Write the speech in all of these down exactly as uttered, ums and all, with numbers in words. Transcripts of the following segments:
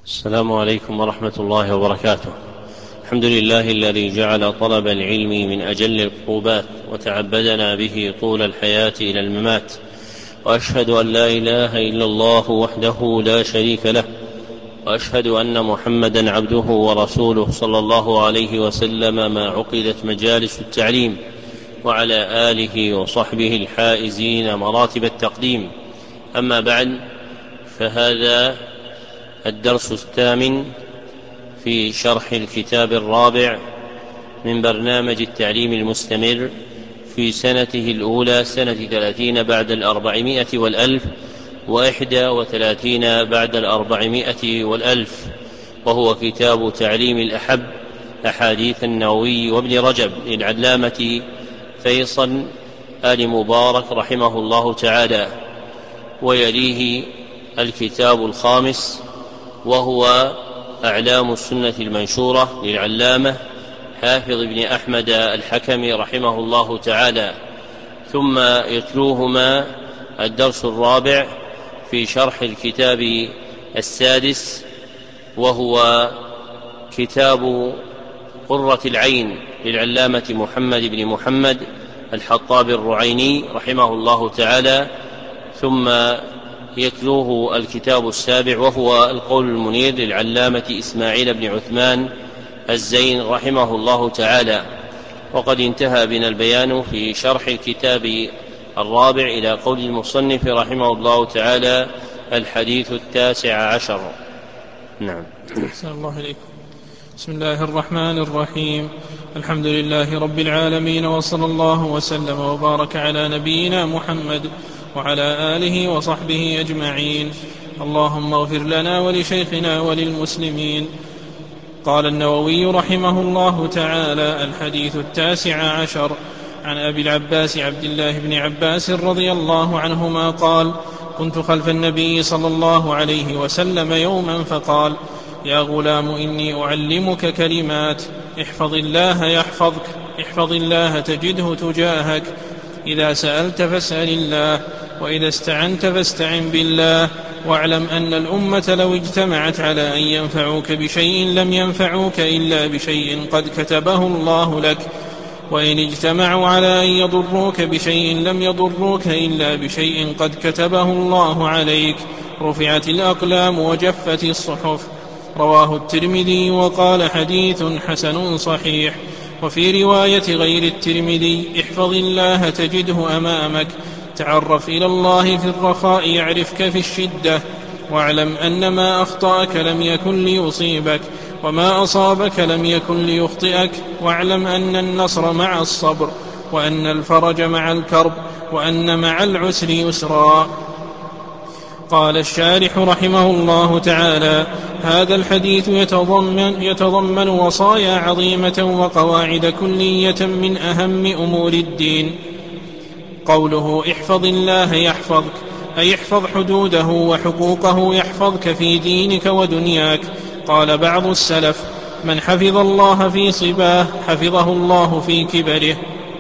السلام عليكم ورحمة الله وبركاته. الحمد لله الذي جعل طلب العلم من أجل القربات وتعبدنا به طول الحياة إلى الممات، وأشهد أن لا إله إلا الله وحده لا شريك له، وأشهد أن محمدا عبده ورسوله صلى الله عليه وسلم ما عقدت مجالس التعليم، وعلى آله وصحبه الحائزين مراتب التقديم. أما بعد، فهذا الدرس الثامن في شرح الكتاب الرابع من برنامج التعليم المستمر في سنته الأولى، سنة ثلاثين بعد الأربعمائة والألف وإحدى وثلاثين بعد الأربعمائة والألف، وهو كتاب تعليم الأحب أحاديث النووي وابن رجب للعلامة فيصل آل مبارك رحمه الله تعالى. ويليه الكتاب الخامس وهو أعلام السنة المنشورة للعلامة حافظ بن أحمد الحكمي رحمه الله تعالى. ثم يتلوهما الدرس الرابع في شرح الكتاب السادس وهو كتاب قرة العين للعلامة محمد بن محمد الحطاب الرعيني رحمه الله تعالى. ثم يتلوه الكتاب السابع وهو القول المنير للعلامة إسماعيل بن عثمان الزين رحمه الله تعالى. وقد انتهى بنا البيان في شرح الكتاب الرابع إلى قول المصنف رحمه الله تعالى الحديث التاسع عشر. نعم. أحسن الله إليكم. بسم الله الرحمن الرحيم. الحمد لله رب العالمين، وصلى الله وسلم وبارك على نبينا محمد وعلى آله وصحبه أجمعين. اللهم اغفر لنا ولشيخنا وللمسلمين. قال النووي رحمه الله تعالى: الحديث التاسع عشر عن أبي العباس عبد الله بن عباس رضي الله عنهما قال: كنت خلف النبي صلى الله عليه وسلم يوما فقال: يا غلام، إني أعلمك كلمات، احفظ الله يحفظك، احفظ الله تجده تجاهك، إذا سألت فاسأل الله، وإذا استعنت فاستعن بالله، واعلم أن الأمة لو اجتمعت على أن ينفعوك بشيء لم ينفعوك إلا بشيء قد كتبه الله لك، وإن اجتمعوا على أن يضروك بشيء لم يضروك إلا بشيء قد كتبه الله عليك، رفعت الأقلام وجفت الصحف. رواه الترمذي وقال: حديث حسن صحيح. وفي رواية غير الترمذي: احفظ الله تجده أمامك، تعرف إلى الله في الرخاء يعرفك في الشدة، واعلم أن ما أخطأك لم يكن ليصيبك، وما أصابك لم يكن ليخطئك، واعلم أن النصر مع الصبر، وأن الفرج مع الكرب، وأن مع العسر يسرا. قال الشارح رحمه الله تعالى: هذا الحديث يتضمن, يتضمن وصايا عظيمة وقواعد كلية من أهم أمور الدين. قوله احفظ الله يحفظك، أي احفظ حدوده وحقوقه يحفظك في دينك ودنياك. قال بعض السلف: من حفظ الله في صباه حفظه الله في كبره.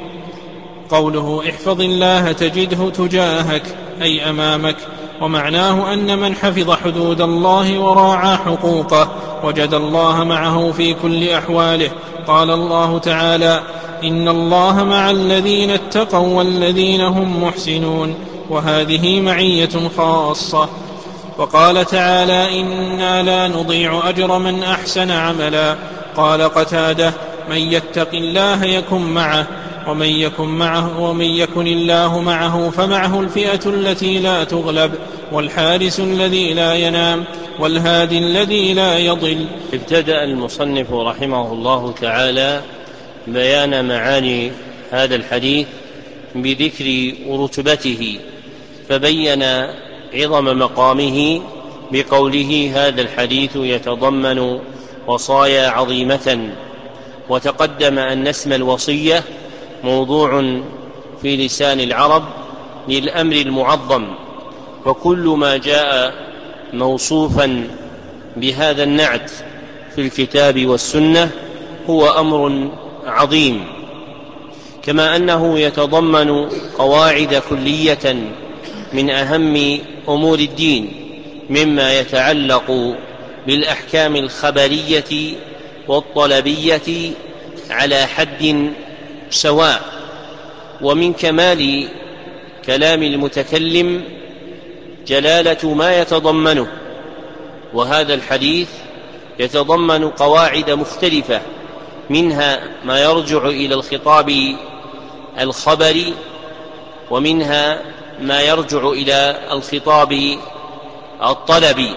قوله احفظ الله تجده تجاهك، أي أمامك. ومعناه أن من حفظ حدود الله وراعى حقوقه وجد الله معه في كل أحواله. قال الله تعالى: إن الله مع الذين اتقوا والذين هم محسنون، وهذه معية خاصة. وقال تعالى: إنا لا نضيع أجر من أحسن عملا. قال قتادة: من يتق الله يكن معه، ومن يكن معه ومن يكن الله معه فمعه الفئة التي لا تغلب، والحارس الذي لا ينام، والهادي الذي لا يضل. ابتدأ المصنف رحمه الله تعالى بيان معاني هذا الحديث بذكر رتبته، فبين عظم مقامه بقوله: هذا الحديث يتضمن وصايا عظيمة. وتقدم أن اسم الوصية موضوع في لسان العرب للأمر المعظم، وكل ما جاء موصوفا بهذا النعت في الكتاب والسنة هو أمر عظيم، كما أنه يتضمن قواعد كلية من أهم أمور الدين مما يتعلق بالأحكام الخبرية والطلبية على حد سواء. ومن كمال كلام المتكلم جلالة ما يتضمنه، وهذا الحديث يتضمن قواعد مختلفة، منها ما يرجع إلى الخطاب الخبري، ومنها ما يرجع إلى الخطاب الطلبي.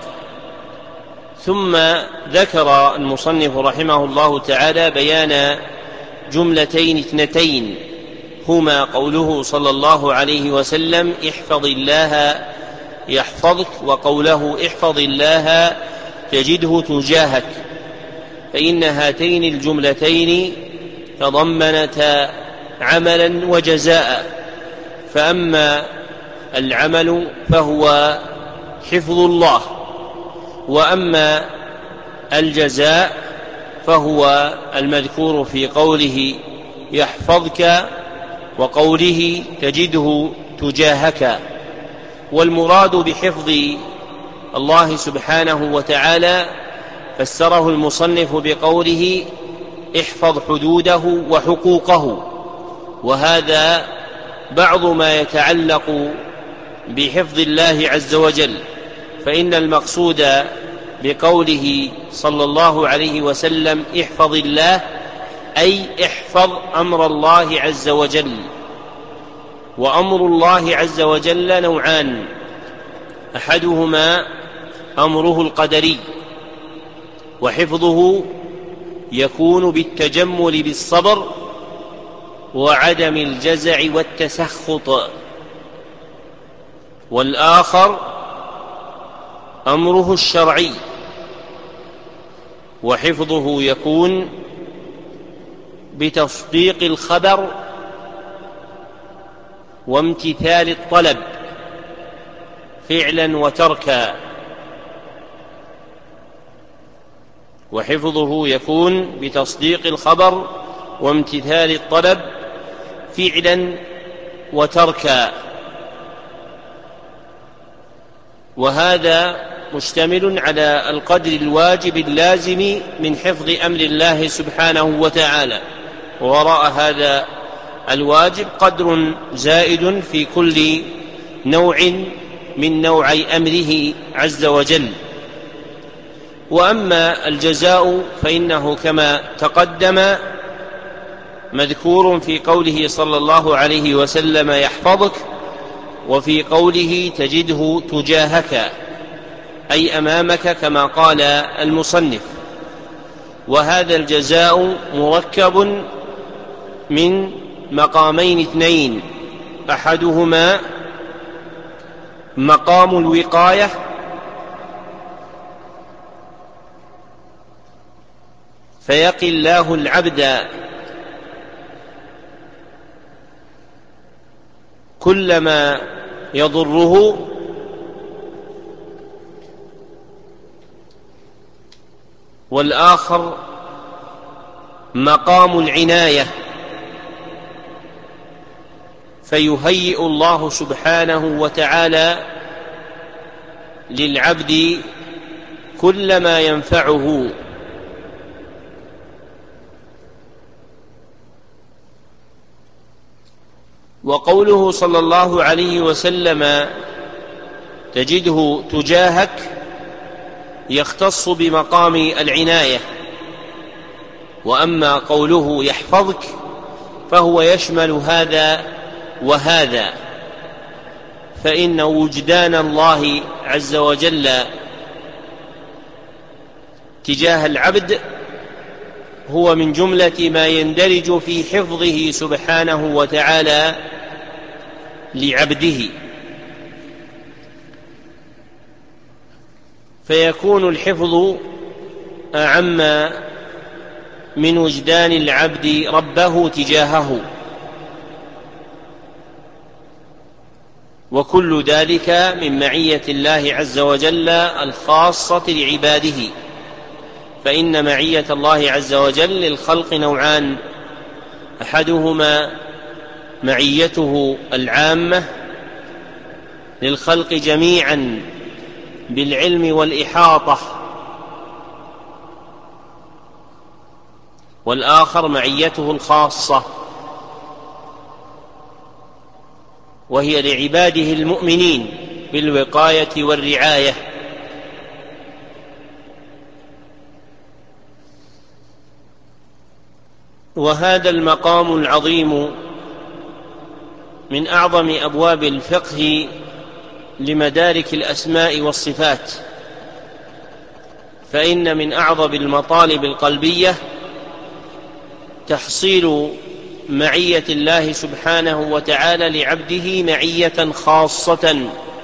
ثم ذكر المصنف رحمه الله تعالى بيان جملتين اثنتين، هما قوله صلى الله عليه وسلم احفظ الله يحفظك، وقوله احفظ الله تجده تجاهك، فإن هاتين الجملتين تضمنتا عملا وجزاء. فأما العمل فهو حفظ الله، وأما الجزاء فهو المذكور في قوله يحفظك وقوله تجده تجاهك. والمراد بحفظ الله سبحانه وتعالى فسره المصنف بقوله احفظ حدوده وحقوقه، وهذا بعض ما يتعلق بحفظ الله عز وجل. فإن المقصود بقوله صلى الله عليه وسلم احفظ الله أي احفظ أمر الله عز وجل. وأمر الله عز وجل نوعان، أحدهما أمره القدري، وحفظه يكون بالتجمل بالصبر وعدم الجزع والتسخط. والآخر أمره الشرعي، وحفظه يكون بتصديق الخبر وامتثال الطلب فعلا وتركا. وحفظه يكون بتصديق الخبر وامتثال الطلب فعلا وتركا، وهذا مشتمل على القدر الواجب اللازم من حفظ أمر الله سبحانه وتعالى. ووراء هذا الواجب قدر زائد في كل نوع من نوعي أمره عز وجل. وأما الجزاء فإنه كما تقدم مذكور في قوله صلى الله عليه وسلم يحفظك، وفي قوله تجده تجاهك أي أمامك كما قال المصنف. وهذا الجزاء مركب من مقامين اثنين، أحدهما مقام الوقاية، فيقي الله العبد كلما يضره، والآخر مقام العناية، فيهيئ الله سبحانه وتعالى للعبد كل ما ينفعه. وقوله صلى الله عليه وسلم تجده تجاهك يختص بمقام العناية، وأما قوله يحفظك فهو يشمل هذا وهذا، فإن وجدان الله عز وجل تجاه العبد هو من جملة ما يندرج في حفظه سبحانه وتعالى لعبده، فيكون الحفظ أعم من وجدان العبد ربه تجاهه، وكل ذلك من معية الله عز وجل الخاصة لعباده. فإن معية الله عز وجل للخلق نوعان، أحدهما معيته العامة للخلق جميعا بالعلم والإحاطة والآخر معيته الخاصة، وهي لعباده المؤمنين بالوقاية والرعاية. وهذا المقام العظيم من أعظم أبواب الفقه لمدارك الأسماء والصفات، فإن من أعظم المطالب القلبية تحصيل معية الله سبحانه وتعالى لعبده معية خاصة،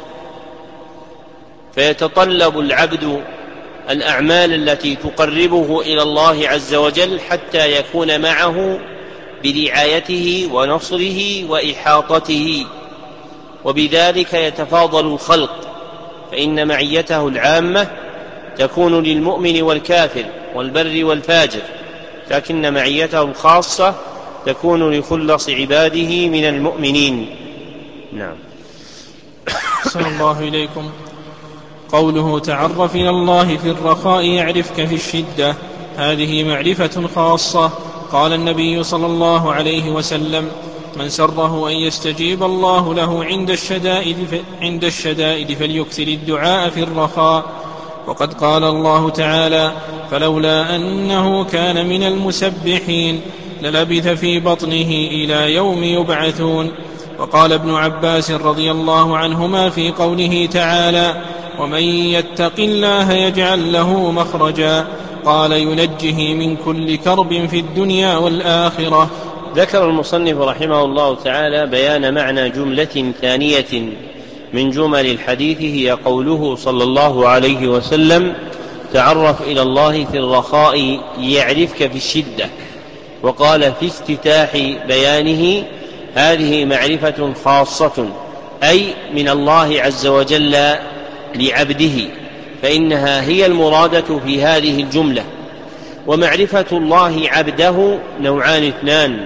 فيتطلب العبد الأعمال التي تقربه إلى الله عز وجل حتى يكون معه برعايته ونصره وإحاطته، وبذلك يتفاضل الخلق، فإن معيته العامة تكون للمؤمن والكافر والبر والفاجر، لكن معيته الخاصة تكون لخلص عباده من المؤمنين. نعم. أحسن الله إليكم. قوله تعرف إلى الله في الرخاء يعرفك في الشدة، هذه معرفة خاصة. قال النبي صلى الله عليه وسلم: من سره أن يستجيب الله له عند الشدائد, عند الشدائد فليكثر الدعاء في الرخاء. وقد قال الله تعالى: فلولا أنه كان من المسبحين للبث في بطنه إلى يوم يبعثون. وقال ابن عباس رضي الله عنهما في قوله تعالى: ومن يتق الله يجعل له مخرجا، قال: ينجه من كل كرب في الدنيا والآخرة. ذكر المصنف رحمه الله تعالى بيان معنى جملة ثانية من جمل الحديث، هي قوله صلى الله عليه وسلم: تعرف إلى الله في الرخاء يعرفك في الشدة. وقال في افتتاح بيانه: هذه معرفة خاصة، أي من الله عز وجل لعبده، فإنها هي المرادة في هذه الجملة. ومعرفة الله عبده نوعان اثنان: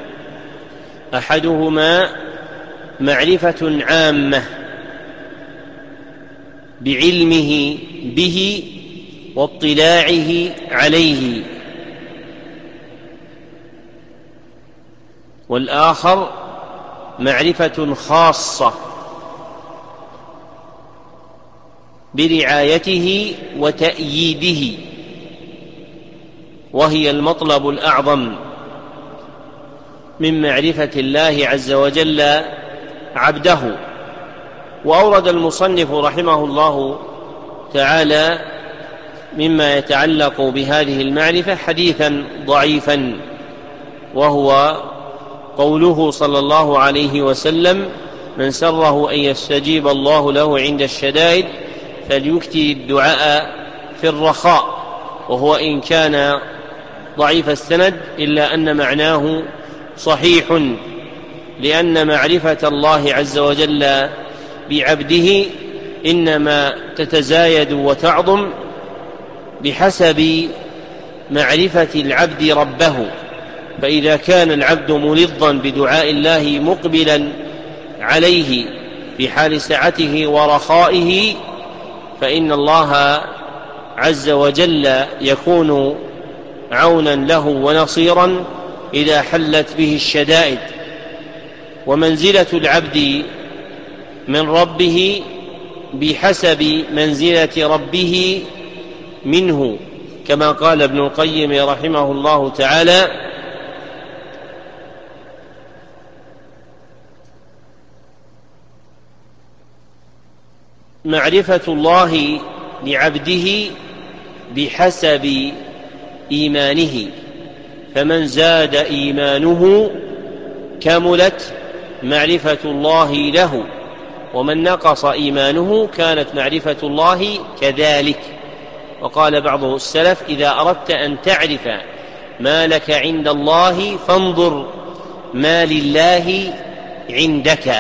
أحدهما معرفة عامة بعلمه به واطلاعه عليه، والآخر معرفة خاصة برعايته وتأييده، وهي المطلب الأعظم من معرفة الله عز وجل عبده. وأورد المصنف رحمه الله تعالى مما يتعلق بهذه المعرفة حديثا ضعيفا، وهو قوله صلى الله عليه وسلم: من سره أن يستجيب الله له عند الشدائد فليكثر الدعاء في الرخاء. وهو إن كان ضعيف السند إلا أن معناه صحيح، لأن معرفة الله عز وجل بعبده إنما تتزايد وتعظم بحسب معرفة العبد ربه. فإذا كان العبد ملظا بدعاء الله مقبلا عليه في حال سعته ورخائه، فإن الله عز وجل يكون عونا له ونصيرا إذا حلت به الشدائد. ومنزلة العبد من ربه بحسب منزلة ربه منه، كما قال ابن القيم رحمه الله تعالى: معرفة الله لعبده بحسب إيمانه، فمن زاد إيمانه كملت معرفة الله له، ومن نقص إيمانه كانت معرفة الله كذلك. وقال بعض السلف: إذا أردت أن تعرف ما لك عند الله فانظر ما لله عندك.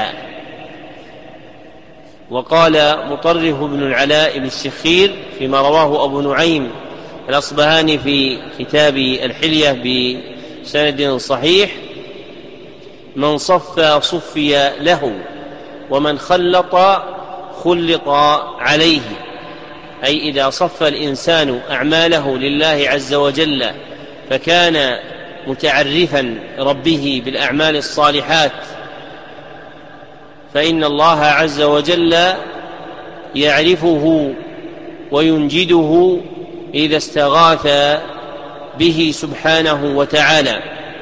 وقال مطرف بن العلاء بن الشخير فيما رواه أبو نعيم الأصبهاني في كتاب الحلية بسند صحيح: من صفى صفي له، ومن خلط خلط عليه. أي إذا صف الإنسان أعماله لله عز وجل فكان متعرفا ربه بالأعمال الصالحات، فإن الله عز وجل يعرفه وينجده إذا استغاث به سبحانه وتعالى.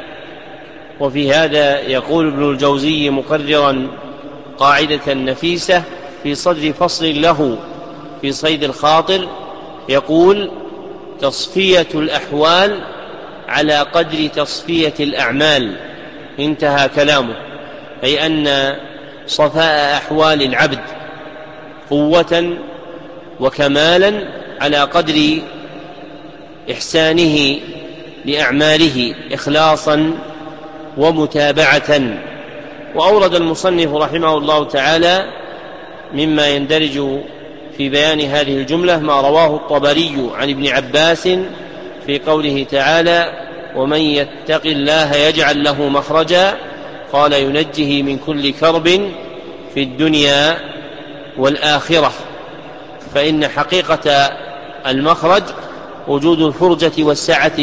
وفي هذا يقول ابن الجوزي مقررا قاعدة نفيسة في صدر فصل له في صيد الخاطر، يقول: تصفية الأحوال على قدر تصفية الأعمال. انتهى كلامه، أي أن صفاء أحوال العبد قوة وكمالا على قدر إحسانه لأعماله إخلاصا ومتابعة. وأورد المصنف رحمه الله تعالى مما يندرج في بيان هذه الجملة ما رواه الطبري عن ابن عباس في قوله تعالى: ومن يتق الله يجعل له مخرجا، قال: ينجه من كل كرب في الدنيا والآخرة. فإن حقيقة المخرج وجود الفرجة والسعة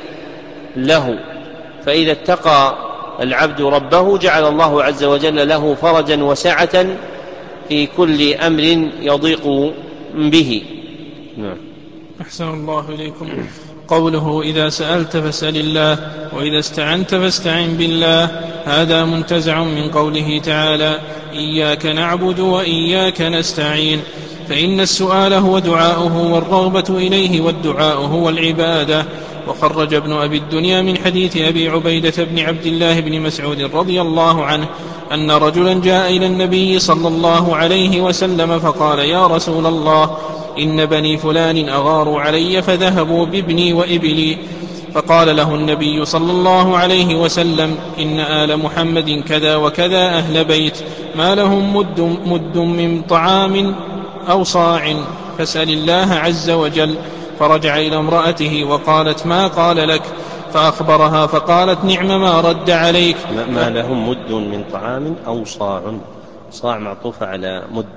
له، فإذا اتقى العبد ربه جعل الله عز وجل له فرجا وسعة في كل أمر يضيق به. نعم. أحسن الله إليكم. قوله: إذا سألت فاسأل الله، وإذا استعنت فاستعن بالله، هذا منتزع من قوله تعالى: إياك نعبد وإياك نستعين، فإن السؤال هو دعاؤه، والرغبة إليه والدعاء هو العبادة. وخرج ابن أبي الدنيا من حديث أبي عبيدة بن عبد الله بن مسعود رضي الله عنه أن رجلا جاء إلى النبي صلى الله عليه وسلم فقال: يا رسول الله، إن بني فلان أغاروا علي فذهبوا بابني وإبلي. فقال له النبي صلى الله عليه وسلم: إن آل محمد كذا وكذا أهل بيت، ما لهم مد, مد من طعام أو صاع، فاسأل الله عز وجل. فرجع إلى امرأته وقالت: ما قال لك؟ فأخبرها فقالت: نعم ما رد عليك. ما لهم مد من طعام أو صاع، صاع معطوفة على مد.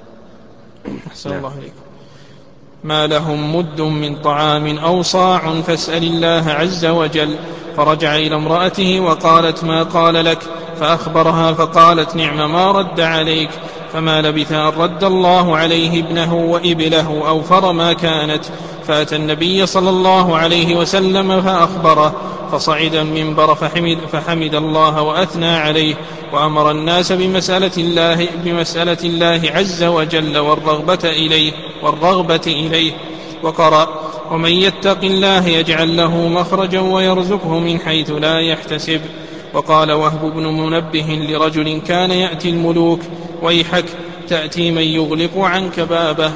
أحسن الله عليكم. ما لهم مد من طعام أو صاع، فاسأل الله عز وجل. فرجع إلى امرأته وقالت: ما قال لك؟ فأخبرها فقالت: نعم ما رد عليك. فما لبث أن رد الله عليه ابنه وإبله أوفر ما كانت. فأتى النبي صلى الله عليه وسلم فأخبره، فصعد المنبر فحمد, فحمد الله وأثنى عليه، وأمر الناس بمسألة الله, بمسألة الله عز وجل والرغبة إليه, والرغبة إليه. وقرأ: ومن يتق الله يجعل له مخرجا ويرزقه من حيث لا يحتسب. وقال وهب بن منبه لرجل كان يأتي الملوك: ويحك، تأتي من يغلق عنك بابه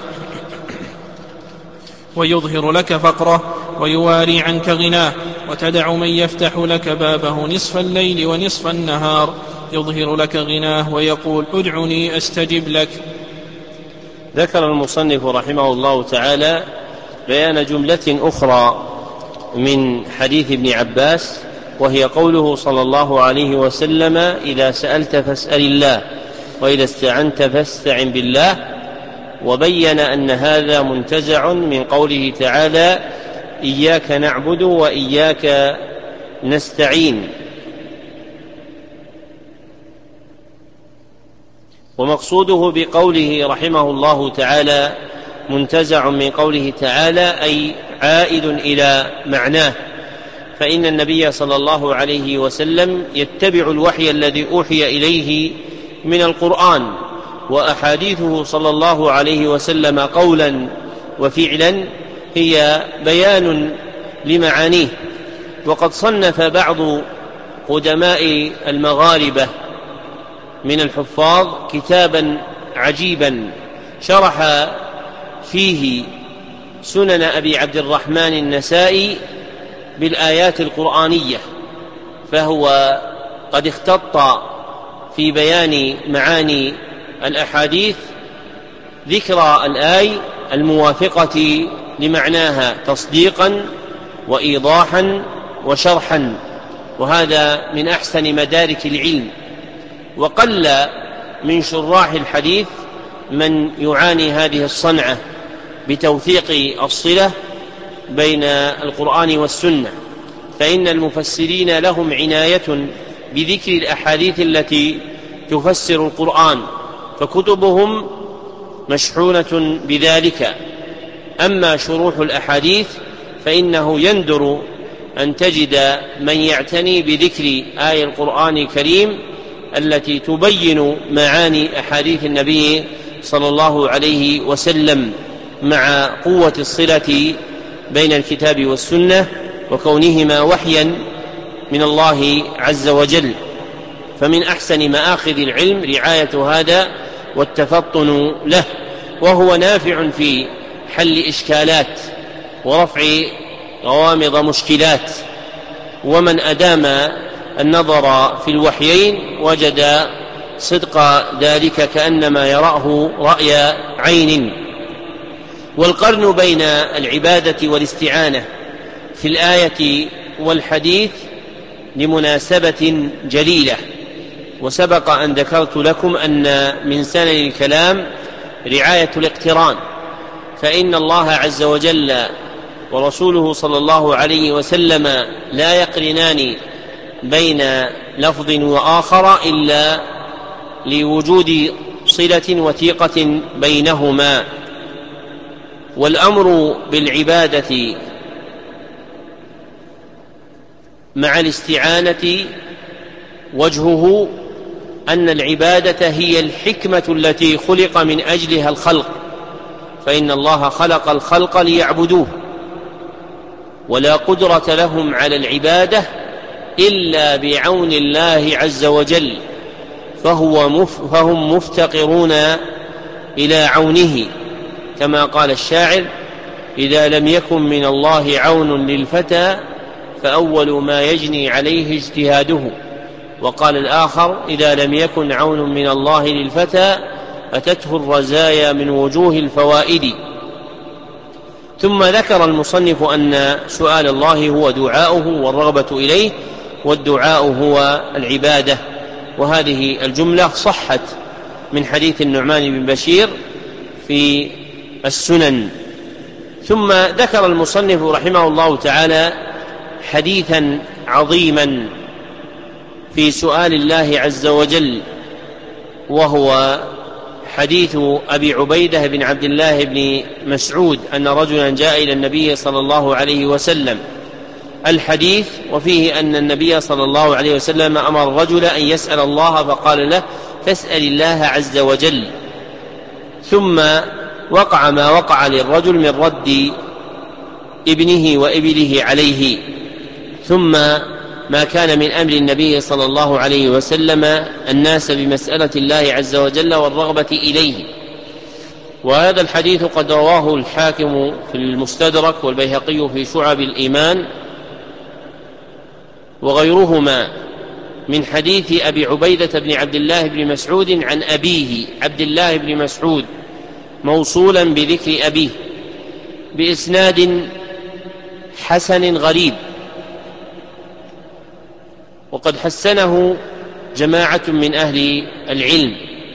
ويظهر لك فقره ويواري عنك غناه، وتدع من يفتح لك بابه نصف الليل ونصف النهار يظهر لك غناه ويقول: ادعني أستجب لك. ذكر المصنف رحمه الله تعالى بيان جملة أخرى من حديث ابن عباس، وهي قوله صلى الله عليه وسلم: إذا سألت فاسأل الله، وإذا استعنت فاستعن بالله. وبين أن هذا منتزع من قوله تعالى: إياك نعبد وإياك نستعين. ومقصوده بقوله رحمه الله تعالى منتزع من قوله تعالى أي عائد إلى معناه، فإن النبي صلى الله عليه وسلم يتبع الوحي الذي أوحي إليه من القرآن، وأحاديثه صلى الله عليه وسلم قولا وفعلا هي بيان لمعانيه. وقد صنف بعض قدماء المغاربة من الحفاظ كتابا عجيبا شرح فيه سنن أبي عبد الرحمن النسائي بالآيات القرآنية، فهو قد اختط في بيان معاني الأحاديث ذكر الآية الموافقة لمعناها تصديقا وإيضاحا وشرحا، وهذا من أحسن مدارك العلم. وقل من شراح الحديث من يعاني هذه الصنعة بتوثيق الصلة بين القرآن والسنة، فإن المفسرين لهم عناية بذكر الأحاديث التي تفسر القرآن، فكتبهم مشحونة بذلك. أما شروح الأحاديث فإنه يندر أن تجد من يعتني بذكر آية القرآن الكريم التي تبين معاني أحاديث النبي صلى الله عليه وسلم، مع قوة الصلة بين الكتاب والسنة وكونهما وحيا من الله عز وجل. فمن أحسن مآخذ العلم رعاية هذا والتفطن له، وهو نافع في حل إشكالات ورفع غوامض مشكلات. ومن أدام النظر في الوحيين وجد صدق ذلك كأنما يراه رأي عين. والقرن بين العبادة والاستعانة في الآية والحديث لمناسبة جليلة، وسبق أن ذكرت لكم أن من سنن الكلام رعاية الاقتران، فإن الله عز وجل ورسوله صلى الله عليه وسلم لا يقرنان بين لفظ وآخر إلا لوجود صلة وثيقة بينهما. والأمر بالعبادة مع الاستعانة وجهه أن العبادة هي الحكمة التي خلق من أجلها الخلق، فإن الله خلق الخلق ليعبدوه، ولا قدرة لهم على العبادة إلا بعون الله عز وجل، فهو مف فهم مفتقرون إلى عونه، كما قال الشاعر: إذا لم يكن من الله عون للفتى فأول ما يجني عليه اجتهاده. وقال الآخر: إذا لم يكن عون من الله للفتى أتته الرزايا من وجوه الفوائد. ثم ذكر المصنف أن سؤال الله هو دعاؤه والرغبة إليه، والدعاء هو العبادة، وهذه الجملة صحت من حديث النعمان بن بشير في السنن. ثم ذكر المصنف رحمه الله تعالى حديثا عظيما في سؤال الله عز وجل، وهو حديث أبي عبيدة بن عبد الله بن مسعود أن رجلا جاء إلى النبي صلى الله عليه وسلم. الحديث وفيه أن النبي صلى الله عليه وسلم أمر الرجل أن يسأل الله، فقال له: فاسأل الله عز وجل. ثم وقع ما وقع للرجل من رد ابنه وابله عليه، ثم ما كان من أمر النبي صلى الله عليه وسلم الناس بمسألة الله عز وجل والرغبة إليه. وهذا الحديث قد رواه الحاكم في المستدرك والبيهقي في شعب الإيمان وغيرهما من حديث أبي عبيدة بن عبد الله بن مسعود عن أبيه عبد الله بن مسعود موصولا بذكر أبيه بإسناد حسن غريب، وقد حسنه جماعة من أهل العلم.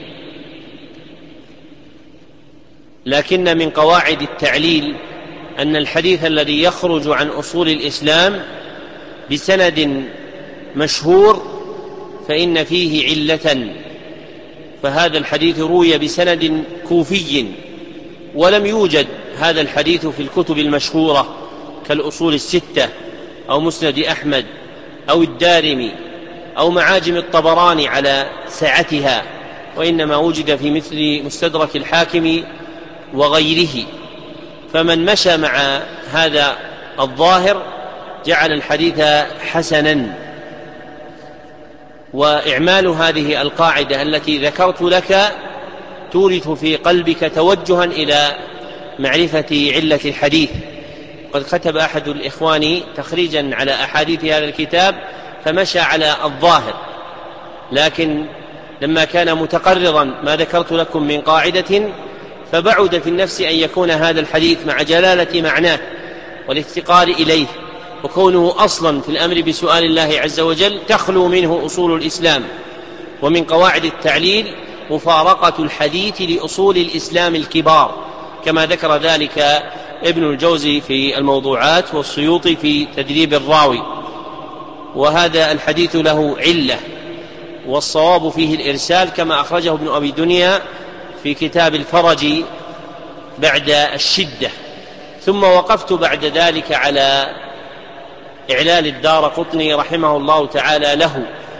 لكن من قواعد التعليل أن الحديث الذي يخرج عن أصول الإسلام بسند مشهور فإن فيه علة، فهذا الحديث روي بسند كوفي، ولم يوجد هذا الحديث في الكتب المشهورة كالأصول الستة أو مسند أحمد أو الدارمي أو معاجم الطبراني على سعتها، وإنما وجد في مثل مستدرك الحاكم وغيره. فمن مشى مع هذا الظاهر جعل الحديث حسنا. وإعمال هذه القاعدة التي ذكرت لك تورث في قلبك توجها إلى معرفة علة الحديث. قد كتب أحد الإخوان تخريجا على أحاديث هذا الكتاب فمشى على الظاهر، لكن لما كان متقررا ما ذكرت لكم من قاعدة فبعد في النفس أن يكون هذا الحديث مع جلالة معناه والافتقار إليه وكونه أصلا في الأمر بسؤال الله عز وجل تخلو منه أصول الإسلام. ومن قواعد التعليل مفارقة الحديث لأصول الإسلام الكبار، كما ذكر ذلك ابن الجوزي في الموضوعات والسيوطي في تدريب الراوي. وهذا الحديث له علة، والصواب فيه الإرسال كما أخرجه ابن أبي دنيا في كتاب الفرج بعد الشدة. ثم وقفت بعد ذلك على إعلال الدارقطني رحمه الله تعالى له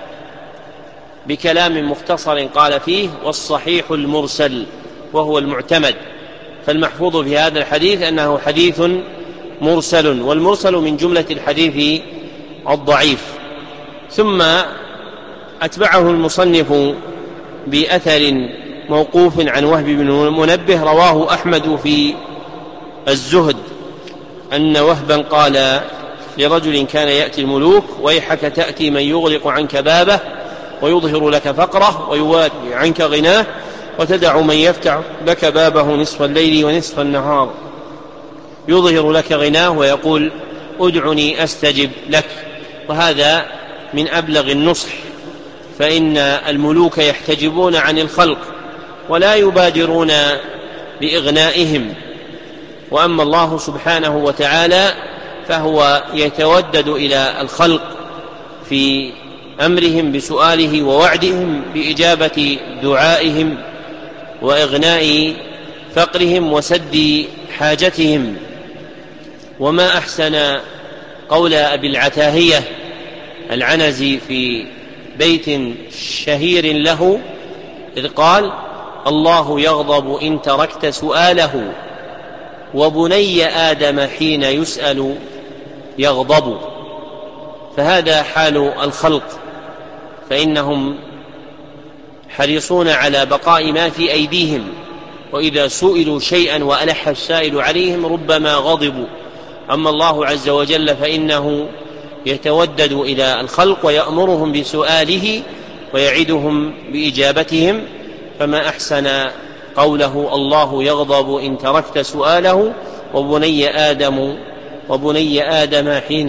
بكلام مختصر قال فيه: والصحيح المرسل وهو المعتمد. فالمحفوظ في هذا الحديث أنه حديث مرسل، والمرسل من جملة الحديث الضعيف. ثم أتبعه المصنف بأثر موقوف عن وهب بن منبه رواه أحمد في الزهد أن وهبا قال لرجل كان يأتي الملوك: ويحك تأتي من يغلق عنك بابه ويظهر لك فقره ويواري عنك غناه، وتدع من يفتح لك بابه نصف الليل ونصف النهار يظهر لك غناه ويقول: ادعني أستجب لك. وهذا من أبلغ النصح، فإن الملوك يحتجبون عن الخلق ولا يبادرون بإغنائهم، وأما الله سبحانه وتعالى فهو يتودد إلى الخلق في أمرهم بسؤاله ووعدهم بإجابة دعائهم وإغناء فقرهم وسد حاجتهم. وما أحسن قول أبي العتاهية العنزي في بيت شهير له إذ قال: الله يغضب إن تركت سؤاله، وبني آدم حين يسأل يغضب. فهذا حال الخلق، فإنهم حريصون على بقاء ما في أيديهم، وإذا سئلوا شيئا وألح السائل عليهم ربما غضبوا. أما الله عز وجل فإنه يتودد إلى الخلق ويأمرهم بسؤاله ويعدهم بإجابتهم. فما أحسن قوله: الله يغضب إن تركت سؤاله، وبني آدم وبني آدم حين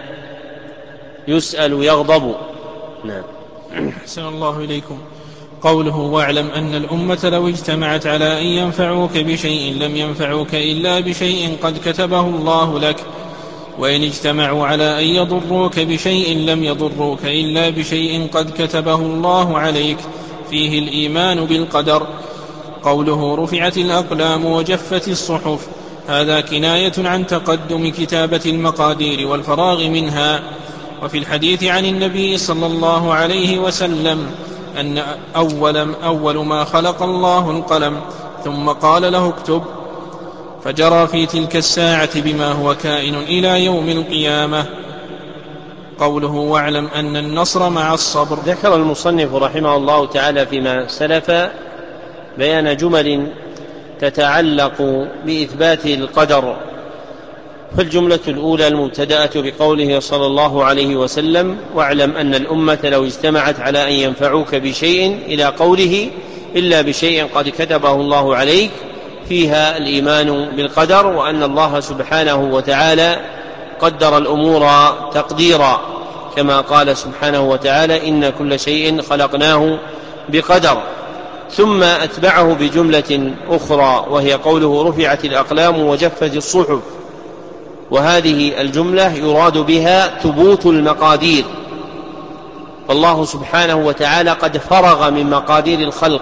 يسأل يغضب. نعم. أحسن الله إليكم. قوله: واعلم أن الأمة لو اجتمعت على أن ينفعوك بشيء لم ينفعوك إلا بشيء قد كتبه الله لك، وإن اجتمعوا على أن يضروك بشيء لم يضروك إلا بشيء قد كتبه الله عليك، فيه الإيمان بالقدر. قوله: رفعت الأقلام وجفت الصحف، هذا كناية عن تقدم كتابة المقادير والفراغ منها. وفي الحديث عن النبي صلى الله عليه وسلم أن أول, أول ما خلق الله القلم، ثم قال له اكتب، فجرى في تلك الساعة بما هو كائن إلى يوم القيامة. قوله: واعلم أن النصر مع الصبر. ذكر المصنف رحمه الله تعالى فيما سلف بيان جمل تتعلق بإثبات القدر. فالجملة الأولى المبتدأة بقوله صلى الله عليه وسلم: واعلم أن الأمة لو اجتمعت على أن ينفعوك بشيء إلى قوله إلا بشيء قد كتبه الله عليك، فيها الإيمان بالقدر، وأن الله سبحانه وتعالى قدر الأمور تقديرا، كما قال سبحانه وتعالى: إن كل شيء خلقناه بقدر. ثم أتبعه بجملة أخرى وهي قوله: رفعت الأقلام وجفت الصحف، وهذه الجملة يراد بها ثبوت المقادير، فالله سبحانه وتعالى قد فرغ من مقادير الخلق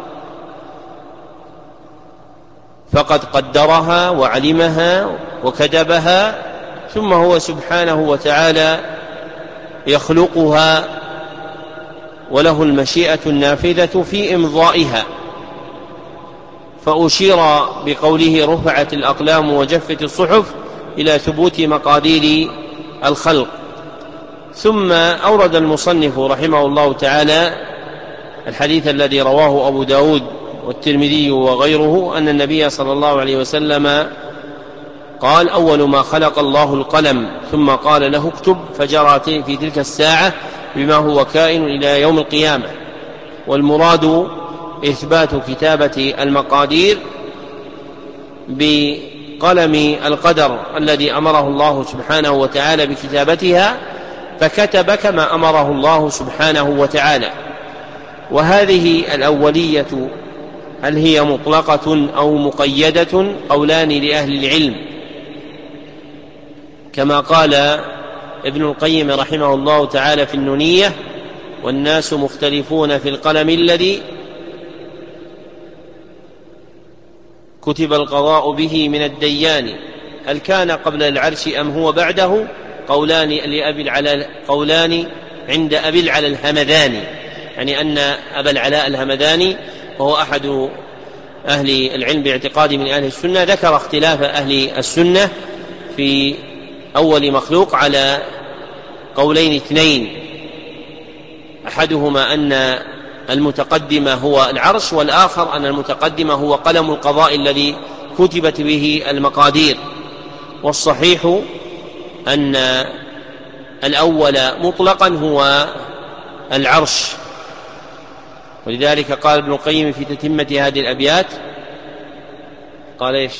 فقد قدرها وعلمها وكتبها، ثم هو سبحانه وتعالى يخلقها وله المشيئة النافذة في إمضائها. فأشير بقوله رفعت الأقلام وجفت الصحف إلى ثبوت مقادير الخلق. ثم أورد المصنف رحمه الله تعالى الحديث الذي رواه أبو داود والترمذي وغيره أن النبي صلى الله عليه وسلم قال: أول ما خلق الله القلم، ثم قال له اكتب، فجرى في تلك الساعة بما هو كائن إلى يوم القيامة. والمراد إثبات كتابة المقادير بقلم القدر الذي أمره الله سبحانه وتعالى بكتابتها، فكتب كما أمره الله سبحانه وتعالى. وهذه الأولية هل هي مطلقة أو مقيدة؟ قولان لأهل العلم، كما قال ابن القيم رحمه الله تعالى في النونية: والناس مختلفون في القلم الذي كتب القضاء به من الديان، هل كان قبل العرش أم هو بعده؟ قولان لأبي العلاء قولان عند أبي العلاء الهمداني، يعني أن أبا العلاء الهمداني وهو أحد أهل العلم باعتقاد من أهل السنة ذكر اختلاف أهل السنة في أول مخلوق على قولين اثنين، أحدهما أن المتقدم هو العرش، والآخر أن المتقدم هو قلم القضاء الذي كتبت به المقادير. والصحيح أن الأول مطلقا هو العرش، ولذلك قال ابن القيم في تتمة هذه الأبيات قال إيش؟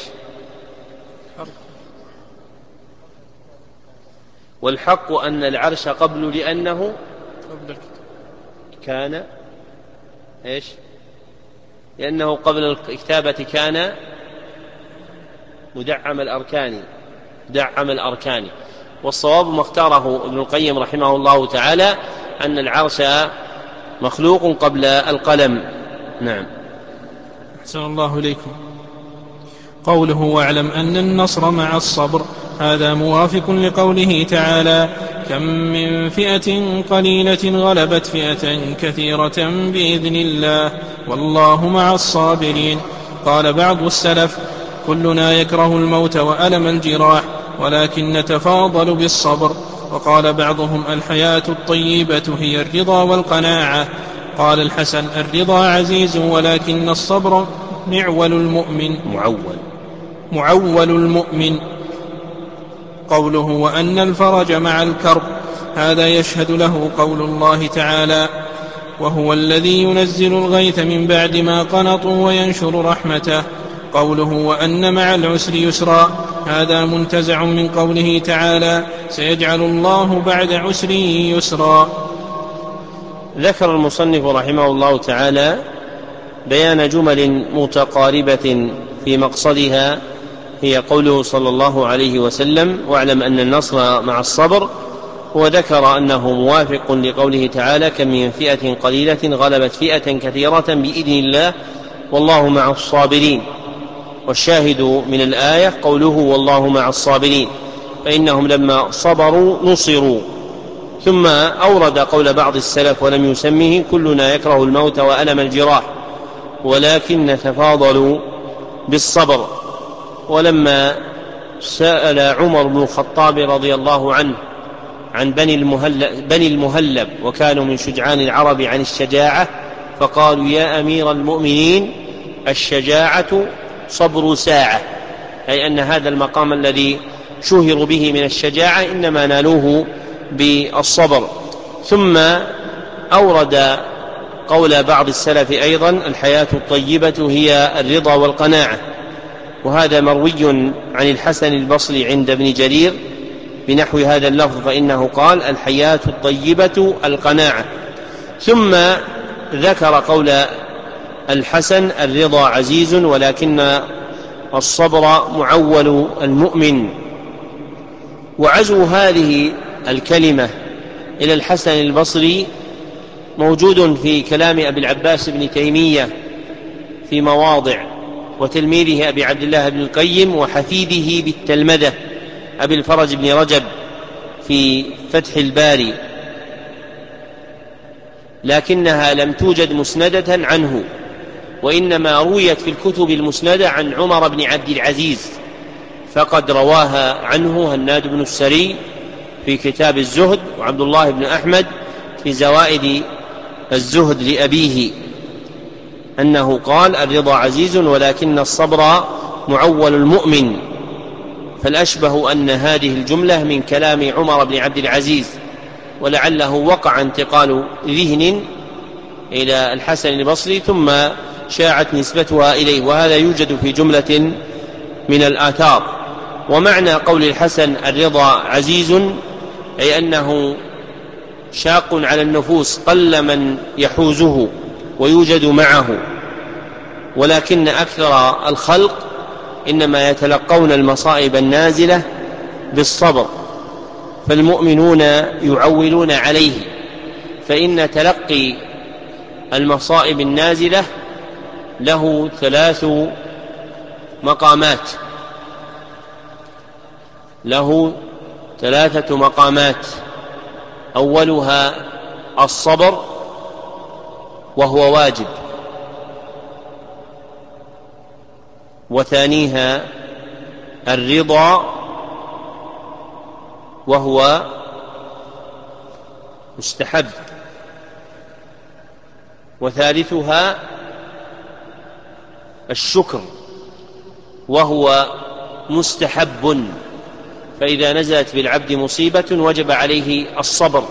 والحق أن العرش قبل لأنه كان إيش؟ لأنه قبل الكتابة كان مدعم الأركان مدعم الأركان والصواب ما اختاره ابن القيم رحمه الله تعالى أن العرش مخلوق قبل القلم. نعم. أحسن الله إليكم. قوله: واعلم أن النصر مع الصبر، هذا موافق لقوله تعالى: كم من فئة قليلة غلبت فئة كثيرة بإذن الله والله مع الصابرين. قال بعض السلف: كلنا يكره الموت وألم الجراح ولكن نتفاضل بالصبر. وقال بعضهم: الحياة الطيبة هي الرضا والقناعة. قال الحسن: الرضا عزيز ولكن الصبر معول المؤمن معول معول المؤمن. قوله: وأن الفرج مع الكرب، هذا يشهد له قول الله تعالى: وهو الذي ينزل الغيث من بعد ما قنطوا وينشر رحمته. قوله: وأن مع العسر يسرا، هذا منتزع من قوله تعالى: سيجعل الله بعد عسر يسرا. ذكر المصنف رحمه الله تعالى بيان جمل متقاربة في مقصدها، هي قوله صلى الله عليه وسلم: واعلم أن النصر مع الصبر، وذكر أنه موافق لقوله تعالى: كم من فئة قليلة غلبت فئة كثيرة بإذن الله والله مع الصابرين. والشاهد من الآية قوله: والله مع الصابرين، فإنهم لما صبروا نصروا. ثم أورد قول بعض السلف ولم يسمه: كلنا يكره الموت وألم الجراح ولكن نتفاضل بالصبر. ولما سأل عمر بن الخطاب رضي الله عنه عن بني المهلب, بني المهلب وكانوا من شجعان العرب عن الشجاعة، فقالوا: يا أمير المؤمنين، الشجاعة صبر ساعة، أي أن هذا المقام الذي شهر به من الشجاعة إنما نالوه بالصبر. ثم أورد قول بعض السلف أيضا: الحياة الطيبة هي الرضا والقناعة، وهذا مروي عن الحسن البصري عند ابن جرير بنحو هذا اللفظ، فإنه قال: الحياة الطيبة القناعة. ثم ذكر قول الحسن: الرضا عزيز ولكن الصبر معول المؤمن. وعزو هذه الكلمة إلى الحسن البصري موجود في كلام أبي العباس بن تيمية في مواضع، وتلميذه أبي عبد الله بن القيم، وحفيده بالتلمذة أبي الفرج بن رجب في فتح الباري، لكنها لم توجد مسندة عنه، وإنما رويت في الكتب المسندة عن عمر بن عبد العزيز، فقد رواها عنه هناد بن السري في كتاب الزهد، وعبد الله بن أحمد في زوائد الزهد لأبيه أنه قال: الرضا عزيز ولكن الصبر معول المؤمن. فالأشبه أن هذه الجملة من كلام عمر بن عبد العزيز، ولعله وقع انتقال ذهن إلى الحسن البصري ثم شاعت نسبتها إليه، وهذا يوجد في جملة من الآثار. ومعنى قول الحسن: الرضا عزيز، أي أنه شاق على النفوس، قل من يحوزه ويوجد معه، ولكن أكثر الخلق إنما يتلقون المصائب النازلة بالصبر. فالمؤمنون يعولون عليه، فإن تلقي المصائب النازلة له ثلاث مقامات له ثلاثة مقامات أولها الصبر وهو واجب، وثانيها الرضا وهو مستحب، وثالثها الشكر وهو مستحب. فإذا نزلت بالعبد مصيبة وجب عليه الصبر،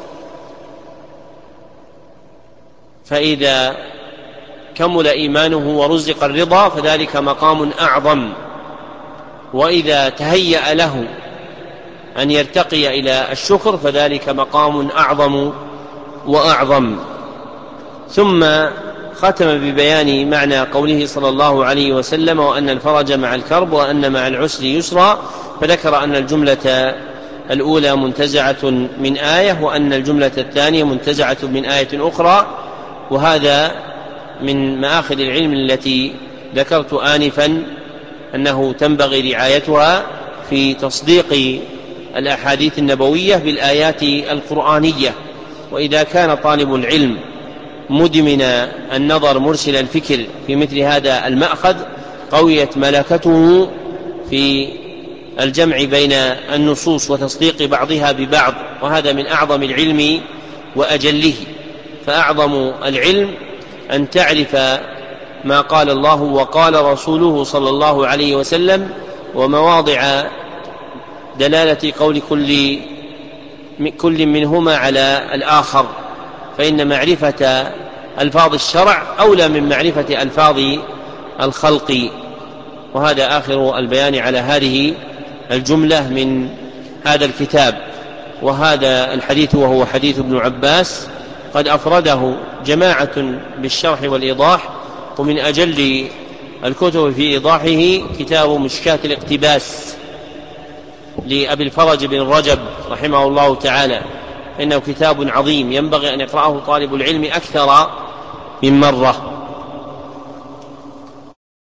فإذا كمل إيمانه ورزق الرضا فذلك مقام أعظم، وإذا تهيأ له أن يرتقي إلى الشكر فذلك مقام أعظم وأعظم. ثم ختم ببيان معنى قوله صلى الله عليه وسلم: وأن الفرج مع الكرب وأن مع العسر يسرا، فذكر أن الجملة الأولى منتزعة من آية، وأن الجملة الثانية منتزعة من آية أخرى، وهذا من مآخذ العلم التي ذكرت آنفا أنه تنبغي رعايتها في تصديق الأحاديث النبوية بالآيات القرآنية. وإذا كان طالب العلم مدمن النظر مرسل الفكر في مثل هذا المأخذ قويت ملكته في الجمع بين النصوص وتصديق بعضها ببعض، وهذا من أعظم العلم وأجله. فأعظم العلم أن تعرف ما قال الله وقال رسوله صلى الله عليه وسلم، ومواضع دلالة قول كل كل منهما على الآخر، فإن معرفة ألفاظ الشرع أولى من معرفة ألفاظ الخلق. وهذا آخر البيان على هذه الجملة من هذا الكتاب. وهذا الحديث وهو حديث ابن عباس قد أفرده جماعة بالشرح والإيضاح، ومن أجل الكتب في إيضاحه كتاب مشكاة الاقتباس لأبي الفرج بن رجب رحمه الله تعالى، إنه كتاب عظيم ينبغي أن يقرأه طالب العلم أكثر من مرة.